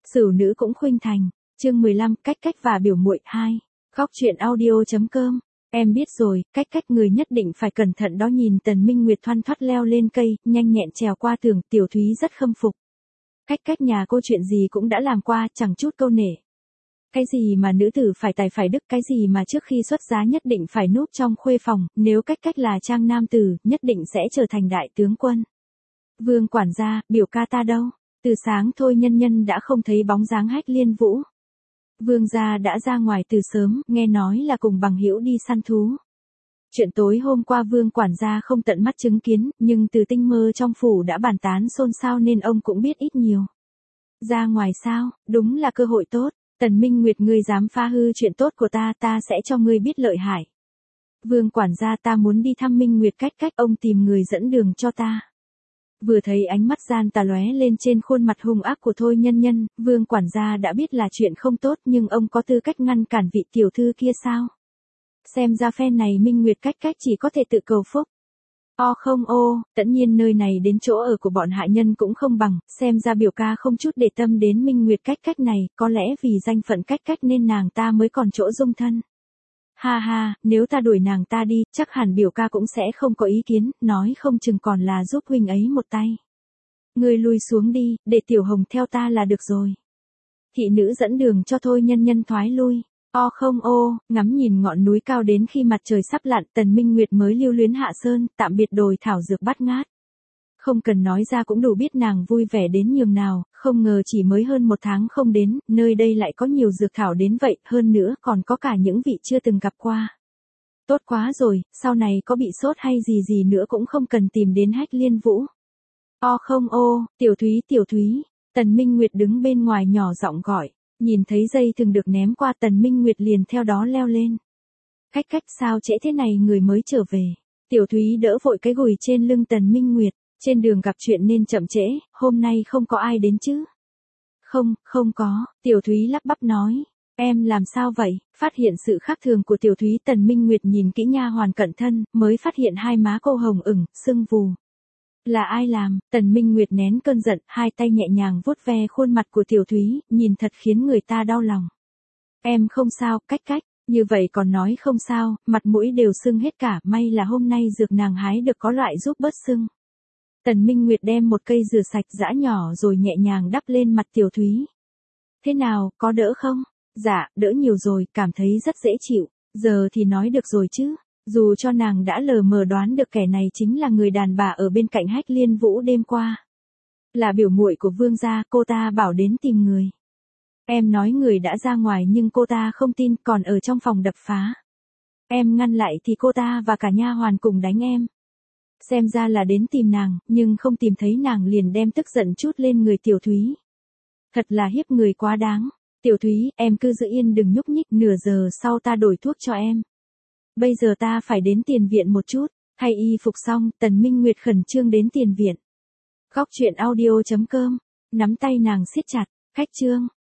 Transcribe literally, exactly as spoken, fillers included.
Sửu nữ cũng khuynh thành. Chương mười lăm, cách cách và biểu muội hai. Góc truyện audio chấm com. Em biết rồi, cách cách người nhất định phải cẩn thận đó. Nhìn Tần Minh Nguyệt thoăn thoắt leo lên cây, nhanh nhẹn trèo qua tường, Tiểu Thúy rất khâm phục. Cách cách nhà cô chuyện gì cũng đã làm qua, chẳng chút câu nể. Cái gì mà nữ tử phải tài phải đức, cái gì mà trước khi xuất giá nhất định phải núp trong khuê phòng, nếu cách cách là trang nam tử, nhất định sẽ trở thành đại tướng quân. Vương quản gia, biểu ca ta đâu? Từ sáng Thôi Nhân Nhân đã không thấy bóng dáng Hách Liên Vũ. Vương gia đã ra ngoài từ sớm, nghe nói là cùng bằng hữu đi săn thú. Chuyện tối hôm qua Vương quản gia không tận mắt chứng kiến, nhưng từ tinh mơ trong phủ đã bàn tán xôn xao nên ông cũng biết ít nhiều. Ra ngoài sao, đúng là cơ hội tốt. Tần Minh Nguyệt, ngươi dám phá hư chuyện tốt của ta, ta sẽ cho ngươi biết lợi hại. Vương quản gia, ta muốn đi thăm Minh Nguyệt cách cách, ông tìm người dẫn đường cho ta. Vừa thấy ánh mắt gian tà lóe lên trên khuôn mặt hung ác của Thôi Nhân Nhân, Vương quản gia đã biết là chuyện không tốt, nhưng ông có tư cách ngăn cản vị tiểu thư kia sao? Xem ra phen này Minh Nguyệt cách cách chỉ có thể tự cầu phúc. O không ô, tất nhiên nơi này đến chỗ ở của bọn hạ nhân cũng không bằng, xem ra biểu ca không chút để tâm đến Minh Nguyệt cách cách này, có lẽ vì danh phận cách cách nên nàng ta mới còn chỗ dung thân. Ha ha, nếu ta đuổi nàng ta đi, chắc hẳn biểu ca cũng sẽ không có ý kiến, nói không chừng còn là giúp huynh ấy một tay. Ngươi lui xuống đi, để Tiểu Hồng theo ta là được rồi. Thị nữ dẫn đường cho Thôi Nhân Nhân thoái lui. O không ô, ngắm nhìn ngọn núi cao đến khi mặt trời sắp lặn, Tần Minh Nguyệt mới lưu luyến hạ sơn, tạm biệt đồi thảo dược bát ngát. Không cần nói ra cũng đủ biết nàng vui vẻ đến nhường nào, không ngờ chỉ mới hơn một tháng không đến, nơi đây lại có nhiều dược thảo đến vậy, hơn nữa còn có cả những vị chưa từng gặp qua. Tốt quá rồi, sau này có bị sốt hay gì gì nữa cũng không cần tìm đến Hách Liên Vũ. O không ô, Tiểu Thúy Tiểu Thúy, Tần Minh Nguyệt đứng bên ngoài nhỏ giọng gọi. Nhìn thấy dây thừng được ném qua, Tần Minh Nguyệt liền theo đó leo lên. Cách cách, sao trễ thế này người mới trở về? Tiểu Thúy đỡ vội cái gùi trên lưng Tần Minh Nguyệt, trên đường gặp chuyện nên chậm trễ, hôm nay không có ai đến chứ? Không, không có, Tiểu Thúy lắp bắp nói. Em làm sao vậy? Phát hiện sự khác thường của Tiểu Thúy, Tần Minh Nguyệt nhìn kỹ nha hoàn cận thân, mới phát hiện hai má cô hồng ửng, sưng vù. Là ai làm? Tần Minh Nguyệt nén cơn giận, hai tay nhẹ nhàng vuốt ve khuôn mặt của Tiểu Thúy, nhìn thật khiến người ta đau lòng. Em không sao, cách cách, như vậy còn nói không sao, mặt mũi đều sưng hết cả, may là hôm nay dược nàng hái được có loại giúp bớt sưng. Tần Minh Nguyệt đem một cây dừa sạch giã nhỏ rồi nhẹ nhàng đắp lên mặt Tiểu Thúy. Thế nào, có đỡ không? Dạ, đỡ nhiều rồi, cảm thấy rất dễ chịu, giờ thì nói được rồi chứ. Dù cho nàng đã lờ mờ đoán được kẻ này chính là người đàn bà ở bên cạnh Hách Liên Vũ đêm qua. Là biểu muội của Vương gia, cô ta bảo đến tìm người. Em nói người đã ra ngoài nhưng cô ta không tin, còn ở trong phòng đập phá. Em ngăn lại thì cô ta và cả nha hoàn cùng đánh em. Xem ra là đến tìm nàng, nhưng không tìm thấy nàng liền đem tức giận chút lên người Tiểu Thúy. Thật là hiếp người quá đáng. Tiểu Thúy, em cứ giữ yên đừng nhúc nhích, nửa giờ sau ta đổi thuốc cho em. Bây giờ ta phải đến tiền viện một chút. Thay y phục xong, Tần Minh Nguyệt khẩn trương đến tiền viện. Góc truyện audio chấm com. Nắm tay nàng siết chặt. Khách trương.